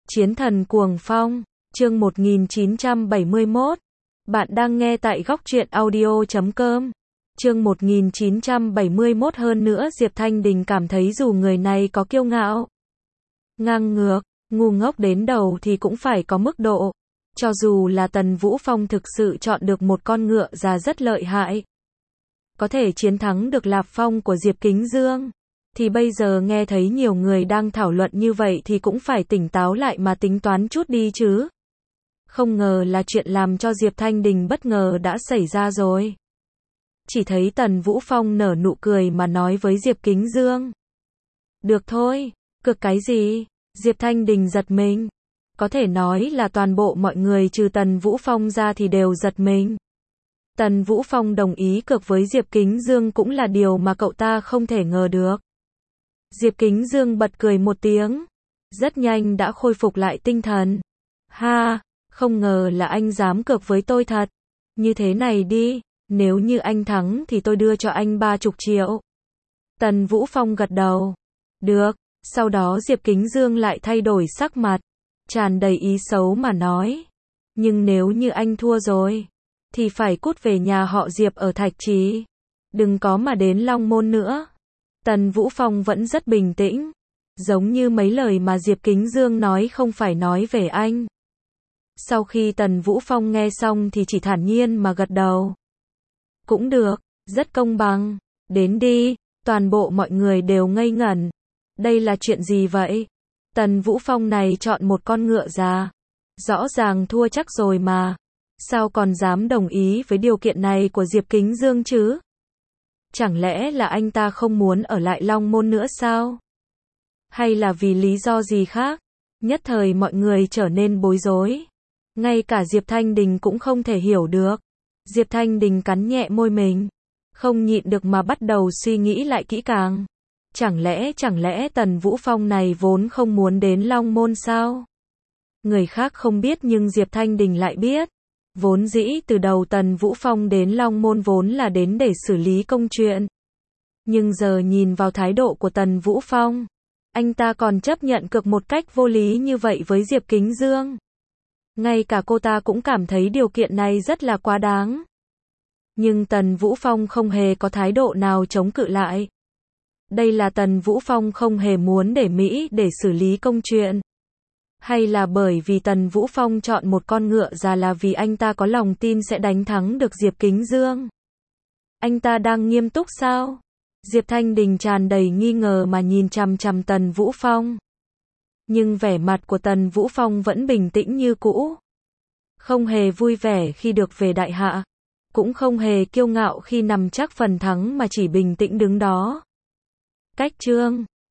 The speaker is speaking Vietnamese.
Chiến thần cuồng phong, chương 1971. Bạn đang nghe tại góc truyện audio.com. Chương 1971. Hơn nữa Diệp Thanh Đình cảm thấy dù người này có kiêu ngạo, ngang ngược, ngu ngốc đến đầu thì cũng phải có mức độ. Cho dù là Tần Vũ Phong thực sự chọn được một con ngựa già rất lợi hại, có thể chiến thắng được Lạp Phong của Diệp Kính Dương, thì bây giờ nghe thấy nhiều người đang thảo luận như vậy thì cũng phải tỉnh táo lại mà tính toán chút đi chứ. Không ngờ là chuyện làm cho Diệp Thanh Đình bất ngờ đã xảy ra rồi. Chỉ thấy Tần Vũ Phong nở nụ cười mà nói với Diệp Kính Dương. Được thôi, cực cái gì? Diệp Thanh Đình giật mình. Có thể nói là toàn bộ mọi người trừ Tần Vũ Phong ra thì đều giật mình. Tần Vũ Phong đồng ý cược với Diệp Kính Dương cũng là điều mà cậu ta không thể ngờ được. Diệp Kính Dương bật cười một tiếng, rất nhanh đã khôi phục lại tinh thần. Ha, không ngờ là anh dám cược với tôi thật. Như thế này đi, nếu như anh thắng thì tôi đưa cho anh 30 triệu. Tần Vũ Phong gật đầu. Được, sau đó Diệp Kính Dương lại thay đổi sắc mặt, tràn đầy ý xấu mà nói. Nhưng nếu như anh thua rồi, thì phải cút về nhà họ Diệp ở Thạch Trì. Đừng có mà đến Long Môn nữa. Tần Vũ Phong vẫn rất bình tĩnh, giống như mấy lời mà Diệp Kính Dương nói không phải nói về anh. Sau khi Tần Vũ Phong nghe xong thì chỉ thản nhiên mà gật đầu. Cũng được, rất công bằng, đến đi. Toàn bộ mọi người đều ngây ngẩn. Đây là chuyện gì vậy? Tần Vũ Phong này chọn một con ngựa già, rõ ràng thua chắc rồi mà. Sao còn dám đồng ý với điều kiện này của Diệp Kính Dương chứ? Chẳng lẽ là anh ta không muốn ở lại Long Môn nữa sao? Hay là vì lý do gì khác? Nhất thời mọi người trở nên bối rối. Ngay cả Diệp Thanh Đình cũng không thể hiểu được. Diệp Thanh Đình cắn nhẹ môi mình, không nhịn được mà bắt đầu suy nghĩ lại kỹ càng. Chẳng lẽ Tần Vũ Phong này vốn không muốn đến Long Môn sao? Người khác không biết nhưng Diệp Thanh Đình lại biết. Vốn dĩ từ đầu Tần Vũ Phong đến Long Môn vốn là đến để xử lý công chuyện. Nhưng giờ nhìn vào thái độ của Tần Vũ Phong, anh ta còn chấp nhận cược một cách vô lý như vậy với Diệp Kính Dương. Ngay cả cô ta cũng cảm thấy điều kiện này rất là quá đáng. Nhưng Tần Vũ Phong không hề có thái độ nào chống cự lại. Đây là Tần Vũ Phong không hề muốn để Mỹ để xử lý công chuyện. Hay là bởi vì Tần Vũ Phong chọn một con ngựa già là vì anh ta có lòng tin sẽ đánh thắng được Diệp Kính Dương? Anh ta đang nghiêm túc sao? Diệp Thanh Đình tràn đầy nghi ngờ mà nhìn chằm chằm Tần Vũ Phong. Nhưng vẻ mặt của Tần Vũ Phong vẫn bình tĩnh như cũ. Không hề vui vẻ khi được về đại hạ. Cũng không hề kiêu ngạo khi nằm chắc phần thắng mà chỉ bình tĩnh đứng đó. Cách chương